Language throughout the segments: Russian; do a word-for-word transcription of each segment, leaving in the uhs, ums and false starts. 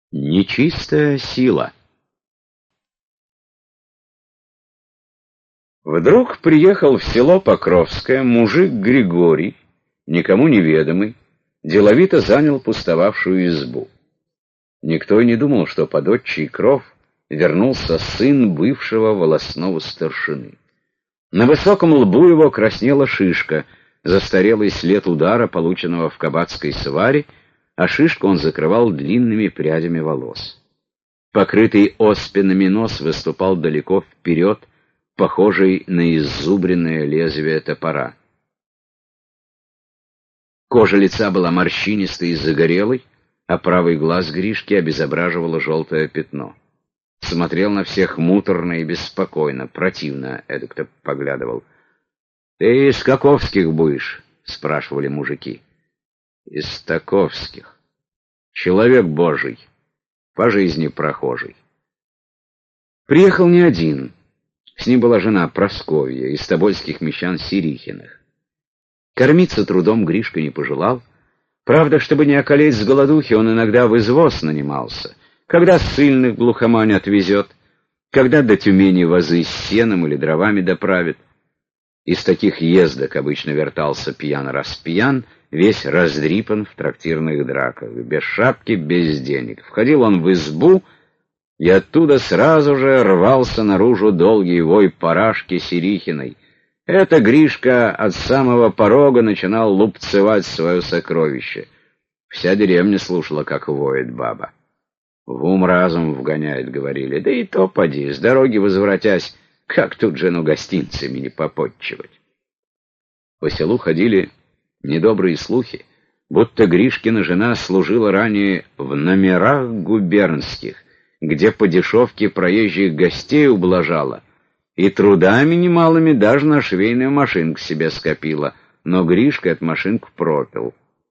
Нечистая сила. Вдруг приехал в село Покровское мужик Григорий, никому неведомый, деловито занял пустовавшую избу. Никто и не думал, что под отчий кров вернулся сын бывшего волостного старшины. На высоком лбу его краснела шишка, застарелый след удара, полученного в кабацкой сваре, а шишку он закрывал длинными прядями волос. Покрытый оспинами нос выступал далеко вперед, похожий на иззубренное лезвие топора. Кожа лица была морщинистой и загорелой, а правый глаз Гришки обезображивало желтое пятно. Смотрел на всех муторно и беспокойно, противно эдак-то поглядывал. — Ты из каковских будешь? — спрашивали мужики. — Из таковских. Человек божий, по жизни прохожий. Приехал не один. С ним была жена Просковья, из тобольских мещан Сирихиных. Кормиться трудом Гришка не пожелал. Правда, чтобы не околеть с голодухи, он иногда в извоз нанимался. Когда ссыльных глухомань отвезет, когда до Тюмени возы с сеном или дровами доправит. Из таких ездок обычно вертался пьян-распьян, весь раздрипан в трактирных драках, без шапки, без денег. Входил он в избу, и оттуда сразу же рвался наружу долгий вой парашки Сирихиной. Это Гришка от самого порога начинал лупцевать свое сокровище. Вся деревня слушала, как воет баба. В ум разум вгоняет, говорили, да и то поди, с дороги возвратясь, как тут жену гостинцами не попотчевать. По селу ходили недобрые слухи, будто Гришкина жена служила ранее в номерах губернских, где по дешевке проезжих гостей ублажала, и трудами немалыми даже на швейную машинку себе скопила, но Гришка эту машинку пропил.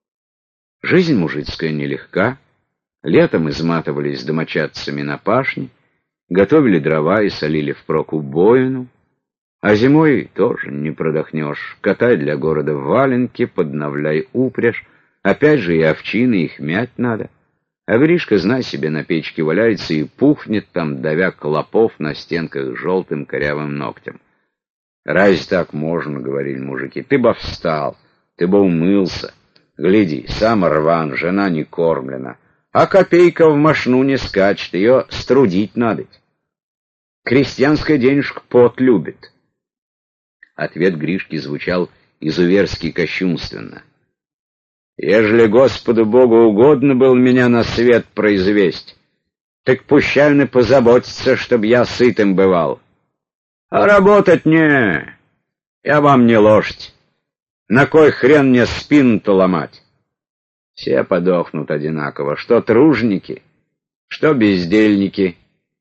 Жизнь мужицкая нелегка, летом изматывались домочадцами на пашне, готовили дрова и солили впрок убоину, а зимой тоже не продохнешь, катай для города валенки, подновляй упряжь, опять же и овчины, их мять надо. А Гришка, знай себе, на печке валяется и пухнет там, давя клопов на стенках желтым корявым ногтем. «Разве так можно, — говорили мужики, — ты бы встал, ты бы умылся. Гляди, сам рван, жена не кормлена, а копейка в мошну не скачет, ее струдить надо. Крестьянская денежка пот любит». Ответ Гришки звучал изуверски кощунственно. «Ежели Господу Богу угодно был меня на свет произвесть, так пущай он и позаботится, чтоб я сытым бывал. А работать не, я вам не лошадь. На кой хрен мне спину-то ломать? Все подохнут одинаково, что тружники, что бездельники».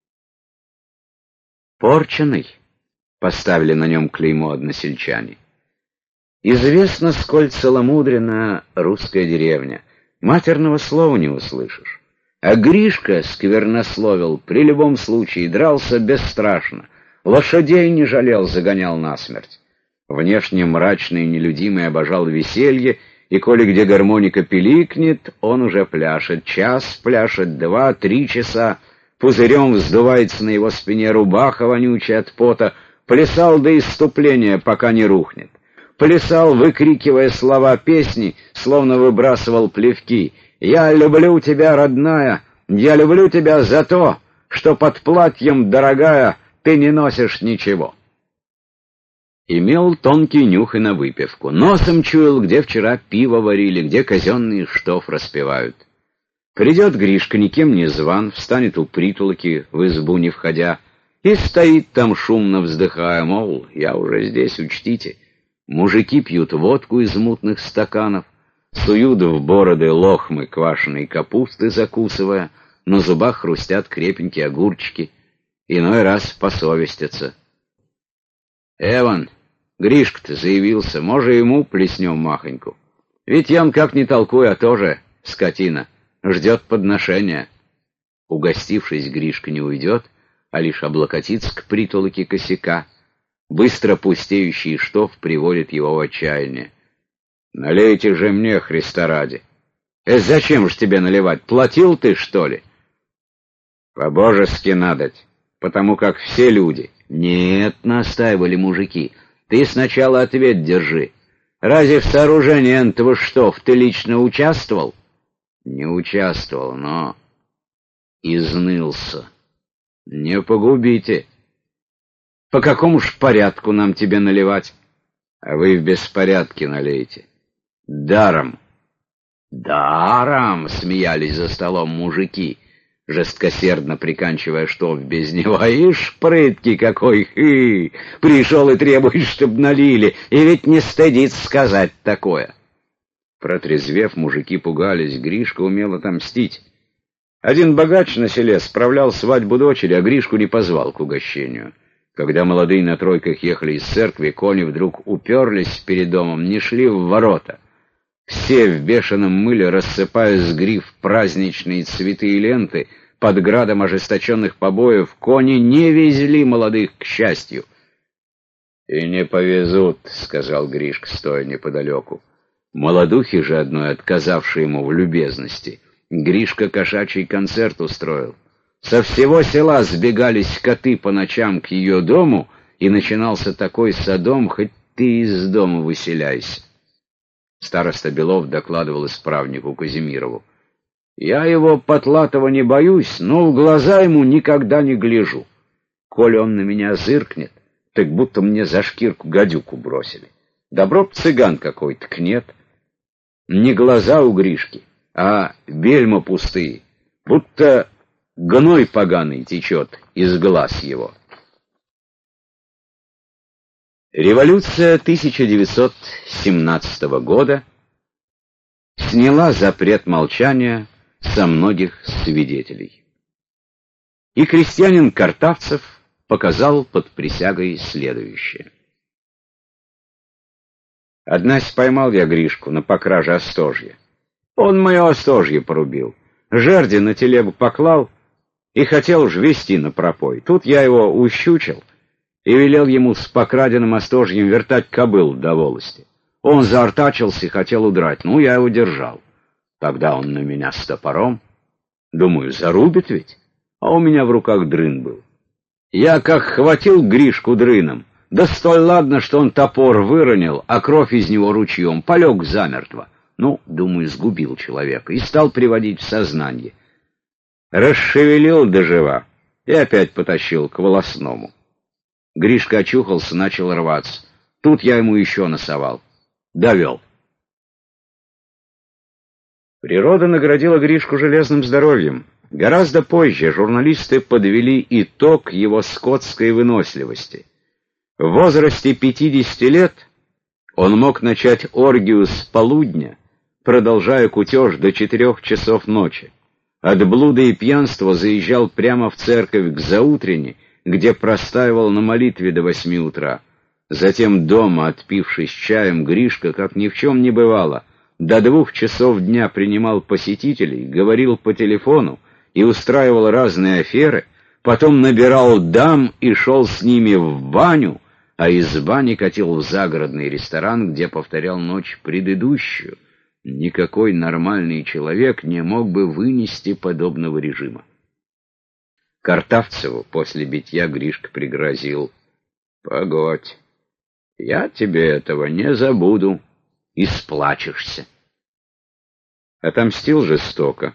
«Порченый», — поставили на нем клеймо односельчане. Известно, сколь целомудрена русская деревня. Матерного слова не услышишь. А Гришка сквернословил при любом случае, дрался бесстрашно. Лошадей не жалел, загонял насмерть. Внешне мрачный и нелюдимый обожал веселье, и коли где гармоника пиликнет, он уже пляшет. Час пляшет, два, три часа. Пузырем вздувается на его спине рубаха, вонючая от пота. Плясал до исступления, пока не рухнет. Плясал, выкрикивая слова песни, словно выбрасывал плевки. «Я люблю тебя, родная, я люблю тебя за то, что под платьем, дорогая, ты не носишь ничего». Имел тонкий нюх и на выпивку. Носом чуял, где вчера пиво варили, где казенный штоф распевают. Придет Гришка, никем не зван, встанет у притолоки, в избу не входя, и стоит там, шумно вздыхая, мол, я уже здесь, учтите. Мужики пьют водку из мутных стаканов, суют в бороды лохмы квашеной капусты, закусывая, на зубах хрустят крепенькие огурчики, иной раз посовестятся. «Эван, Гришка-то заявился, може ему плеснем махоньку? Ведь он, как ни толкуя, тоже скотина, ждет подношения». Угостившись, Гришка не уйдет, а лишь облокотится к притолоке косяка. Быстро пустеющий штоф приводит его в отчаяние. «Налейте же мне, Христа ради!» «Э, зачем ж тебе наливать? Платил ты, что ли?» По-божески надоть, потому как все люди. Нет, настаивали мужики, ты сначала ответ держи. Разве в сооружении этого штоф ты лично участвовал? Не участвовал, но изнылся. Не погубите. По какому ж порядку нам тебе наливать? А вы в беспорядке налейте. Даром. Даром, смеялись за столом мужики, жесткосердно приканчивая штоф без него. Ишь, прытки какой, хы! Пришел и требует, чтоб налили, и ведь не стыдится сказать такое. Протрезвев, мужики пугались, Гришка умел отомстить. Один богач на селе справлял свадьбу дочери, а Гришку не позвал к угощению. Когда молодые на тройках ехали из церкви, кони вдруг уперлись перед домом, не шли в ворота. Все в бешеном мыле, рассыпая с гриф праздничные цветы и ленты, под градом ожесточенных побоев, кони не везли молодых к счастью. — И не повезут, — сказал Гришка, стоя неподалеку. Молодухи же одной, отказавшей ему в любезности, Гришка кошачий концерт устроил. Со всего села сбегались коты по ночам к ее дому, и начинался такой содом, хоть ты из дома выселяйся. Староста Белов докладывал исправнику Казимирову. Я его Потлатова не боюсь, но в глаза ему никогда не гляжу. Коли он на меня зыркнет, так будто мне за шкирку гадюку бросили. Добро б цыган какой-то, к нет. Не глаза у Гришки, а бельма пустые, будто гной поганый течет из глаз его. Революция тысяча девятьсот семнадцатого года сняла запрет молчания со многих свидетелей. И крестьянин Картавцев показал под присягой следующее. Однась поймал я Гришку на покраже остожья. Он мое остожье порубил, жерди на телегу поклал и хотел уж везти на пропой. Тут я его ущучил и велел ему с покраденным остожьем вертать кобыл до волости. Он заортачился и хотел удрать, ну, я его держал. Тогда он на меня с топором. Думаю, зарубит ведь, а у меня в руках дрын был. Я как хватил Гришку дрыном, да столь ладно, что он топор выронил, а кровь из него ручьем, полег замертво. Ну, думаю, сгубил человека и стал приводить в сознание. Расшевелил дожива и опять потащил к волосному. Гришка очухался, начал рваться. Тут я ему еще носовал. Довел. Природа наградила Гришку железным здоровьем. Гораздо позже журналисты подвели итог его скотской выносливости. В возрасте пятидесяти лет он мог начать оргию с полудня, продолжая кутеж до четырех часов ночи. От блуда и пьянства заезжал прямо в церковь к заутренне, где простаивал на молитве до восьми утра. Затем дома, отпившись чаем, Гришка, как ни в чем не бывало, до двух часов дня принимал посетителей, говорил по телефону и устраивал разные аферы, потом набирал дам и шел с ними в баню, а из бани катил в загородный ресторан, где повторял ночь предыдущую. Никакой нормальный человек не мог бы вынести подобного режима. Картавцеву после битья Гришка пригрозил: «Погодь, я тебе этого не забуду, и сплачешься». Отомстил жестоко.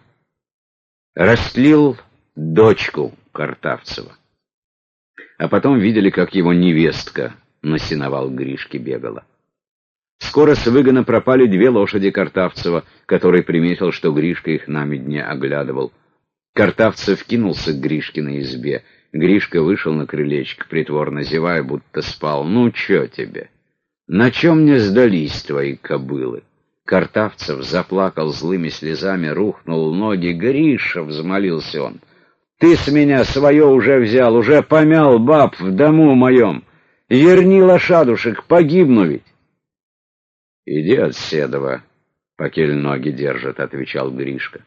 Растлил дочку Картавцева. А потом видели, как его невестка на сеновал Гришки бегала. Скоро с выгона пропали две лошади Картавцева, который приметил, что Гришка их на медне оглядывал. Картавцев кинулся к Гришкиной избе. Гришка вышел на крылечко, притворно зевая, будто спал. «Ну, чё тебе? На чем мне сдались твои кобылы?» Картавцев заплакал злыми слезами, рухнул в ноги. «Гриша!» — взмолился он. «Ты с меня свое уже взял, уже помял баб в дому моем. Верни лошадушек, погибну ведь». «Иди от седова, покель ноги держат», — отвечал Гришка.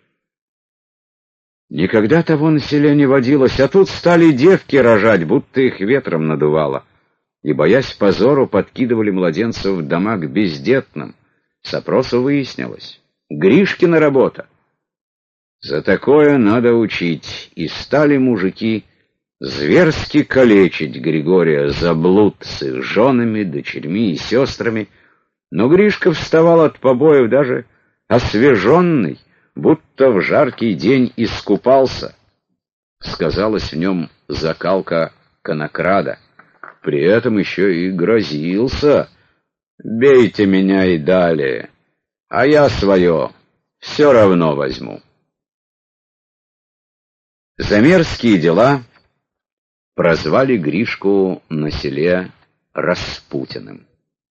Никогда того на селе не водилось, а тут стали девки рожать, будто их ветром надувало. И, боясь позору, подкидывали младенцев в дома к бездетным. С опроса выяснилось: Гришкина работа. За такое надо учить. И стали мужики зверски калечить Григория за блуд с их женами, дочерьми и сестрами. Но Гришка вставал от побоев даже освеженный, будто в жаркий день искупался. Сказалась в нем закалка конокрада. При этом еще и грозился: «Бейте меня и далее, а я свое все равно возьму». За мерзкие дела прозвали Гришку на селе Распутиным.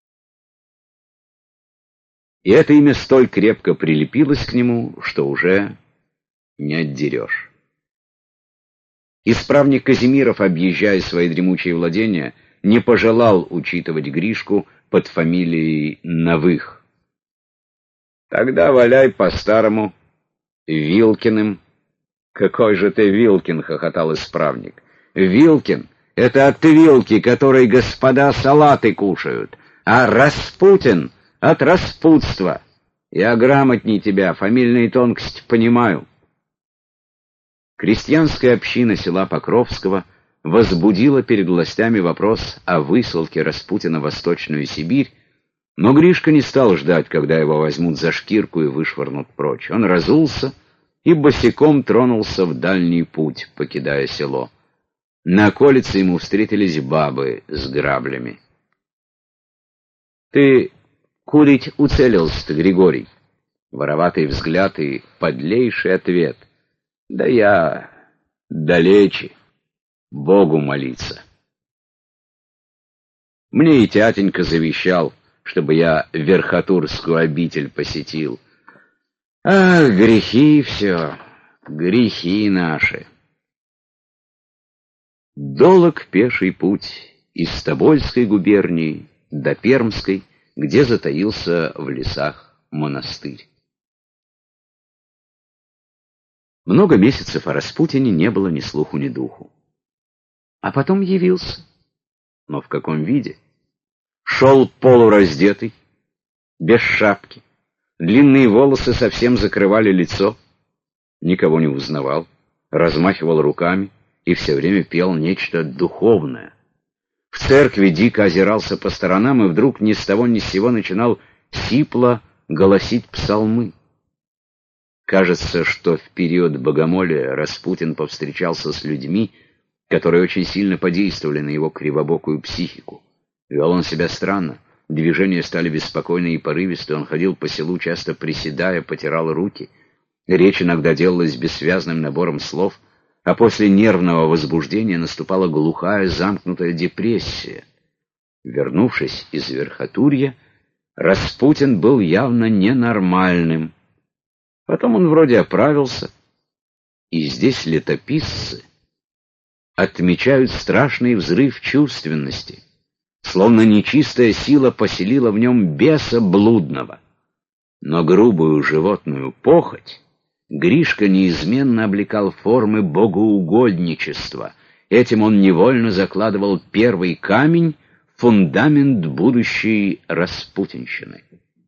И это имя столь крепко прилепилось к нему, что уже не отдерешь. Исправник Казимиров, объезжая свои дремучие владения, не пожелал учитывать Гришку под фамилией Новых. «Тогда валяй по-старому Вилкиным». «Какой же ты Вилкин?» — хохотал исправник. «Вилкин — это от вилки, которой господа салаты кушают, а Распутин — от распутства. Я грамотней тебя, фамильные тонкости понимаю». Крестьянская община села Покровского возбудила перед властями вопрос о высылке Распутина в Восточную Сибирь, но Гришка не стал ждать, когда его возьмут за шкирку и вышвырнут прочь. Он разулся и босиком тронулся в дальний путь, покидая село. На околице ему встретились бабы с граблями. «Ты курить уцелился-то, Григорий?» Вороватый взгляд и подлейший ответ: «Да я далече, Богу молиться. Мне и тятенька завещал, чтобы я Верхотурскую обитель посетил. Ах, грехи все, грехи наши». Долог пеший путь из Тобольской губернии до Пермской, где затаился в лесах монастырь. Много месяцев о Распутине не было ни слуху, ни духу. А потом явился. Но в каком виде? Шел полураздетый, без шапки. Длинные волосы совсем закрывали лицо. Никого не узнавал, размахивал руками и все время пел нечто духовное. В церкви дико озирался по сторонам и вдруг ни с того ни с сего начинал сипло голосить псалмы. Кажется, что в период богомолия Распутин повстречался с людьми, которые очень сильно подействовали на его кривобокую психику. Вел он себя странно, движения стали беспокойны и порывисты, он ходил по селу, часто приседая, потирал руки. Речь иногда делалась бессвязным набором слов, а после нервного возбуждения наступала глухая, замкнутая депрессия. Вернувшись из Верхотурья, Распутин был явно ненормальным. Потом он вроде оправился, и здесь летописцы отмечают страшный взрыв чувственности, словно нечистая сила поселила в нем беса блудного. Но грубую животную похоть Гришка неизменно облекал в формы богоугодничества. Этим он невольно закладывал первый камень, фундамент будущей распутинщины.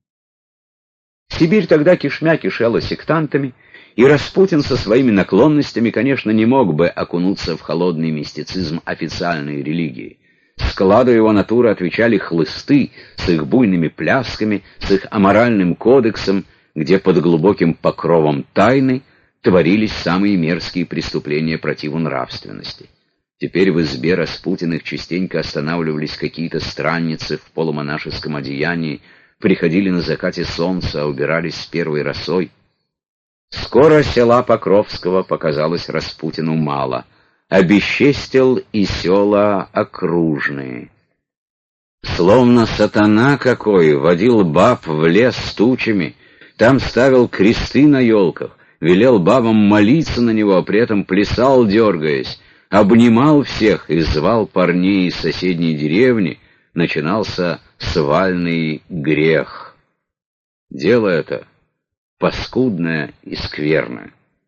Сибирь тогда кишмя кишела сектантами, и Распутин со своими наклонностями, конечно, не мог бы окунуться в холодный мистицизм официальной религии. Складу его натуры отвечали хлысты с их буйными плясками, с их аморальным кодексом, где под глубоким покровом тайны творились самые мерзкие преступления противу нравственности. Теперь в избе Распутиных частенько останавливались какие-то странницы в полумонашеском одеянии, приходили на закате солнца, а убирались с первой росой. Скоро села Покровского показалось Распутину мало. Обесчестил и села окружные. Словно сатана какой водил баб в лес с тучами, там ставил кресты на елках, велел бабам молиться на него, а при этом плясал, дергаясь, обнимал всех и звал парней из соседней деревни. Начинался свальный грех. Дело это паскудное и скверное.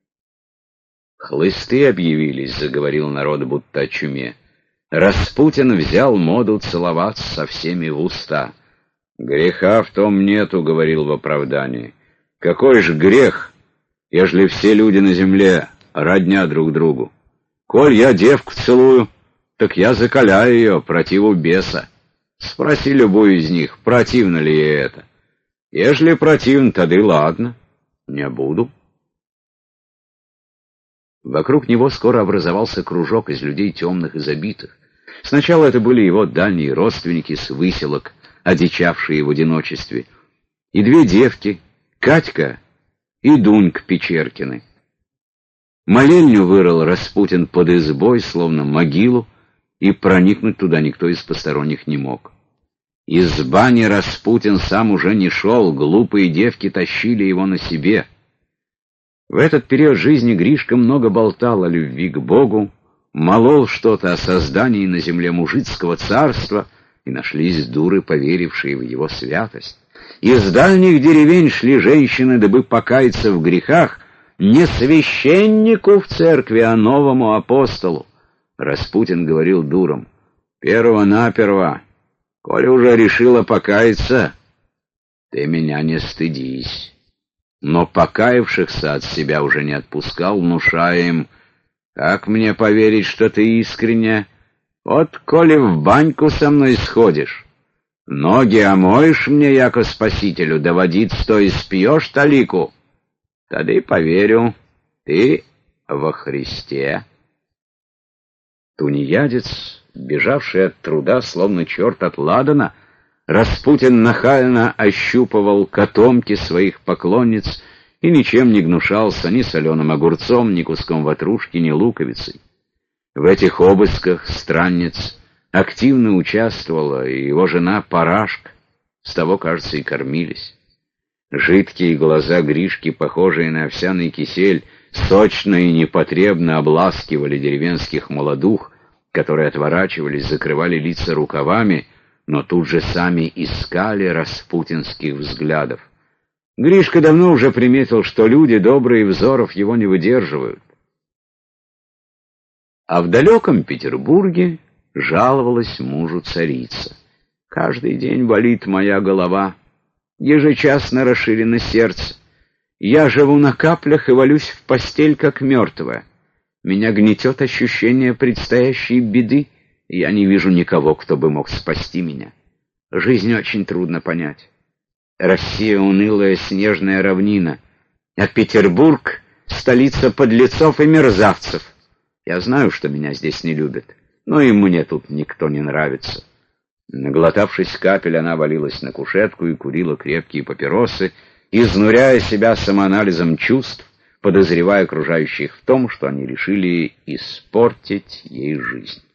«Хлысты объявились», — заговорил народ будто о чуме. Распутин взял моду целоваться со всеми в уста. «Греха в том нету», — говорил в оправдании. «Какой же грех, ежели все люди на земле родня друг другу. Коль я девку целую, так я закаляю ее противу беса. Спроси любую из них, противно ли ей это. Ежели противно, тогда ладно, не буду. Вокруг него скоро образовался кружок из людей темных и забитых. Сначала это были его дальние родственники с выселок, одичавшие в одиночестве, и две девки, Катька и Дунька Печеркины. Молельню вырыл Распутин под избой, словно могилу, и проникнуть туда никто из посторонних не мог. Из бани Распутин сам уже не шел, глупые девки тащили его на себе. В этот период жизни Гришка много болтал о любви к Богу, молол что-то о создании на земле мужицкого царства, и нашлись дуры, поверившие в его святость. Из дальних деревень шли женщины, дабы покаяться в грехах, не священнику в церкви, а новому апостолу. Распутин говорил дурам: «Перво-наперво, коли уже решила покаяться, ты меня не стыдись». Но покаявшихся от себя уже не отпускал, внушая им: «Как мне поверить, что ты искренне? Вот коли в баньку со мной сходишь, ноги омоешь мне, яко спасителю, да водицу испьешь талику, тогда и поверю, ты во Христе». Тунеядец, бежавший от труда, словно черт от ладана, Распутин нахально ощупывал котомки своих поклонниц и ничем не гнушался ни соленым огурцом, ни куском ватрушки, ни луковицей. В этих обысках странниц активно участвовала и его жена Парашка, с того, кажется, и кормились. Жидкие глаза Гришки, похожие на овсяный кисель, сочно и непотребно обласкивали деревенских молодух, которые отворачивались, закрывали лица рукавами, но тут же сами искали распутинских взглядов. Гришка давно уже приметил, что люди добрые взоров его не выдерживают. А в далеком Петербурге жаловалась мужу царица: «Каждый день болит моя голова, ежечасно расширено сердце. Я живу на каплях и валюсь в постель, как мертвая. Меня гнетет ощущение предстоящей беды, и я не вижу никого, кто бы мог спасти меня. Жизнь очень трудно понять. Россия — унылая снежная равнина, а Петербург — столица подлецов и мерзавцев. Я знаю, что меня здесь не любят, но и мне тут никто не нравится». Наглотавшись капель, она валилась на кушетку и курила крепкие папиросы, изнуряя себя самоанализом чувств, подозревая окружающих в том, что они решили испортить ей жизнь.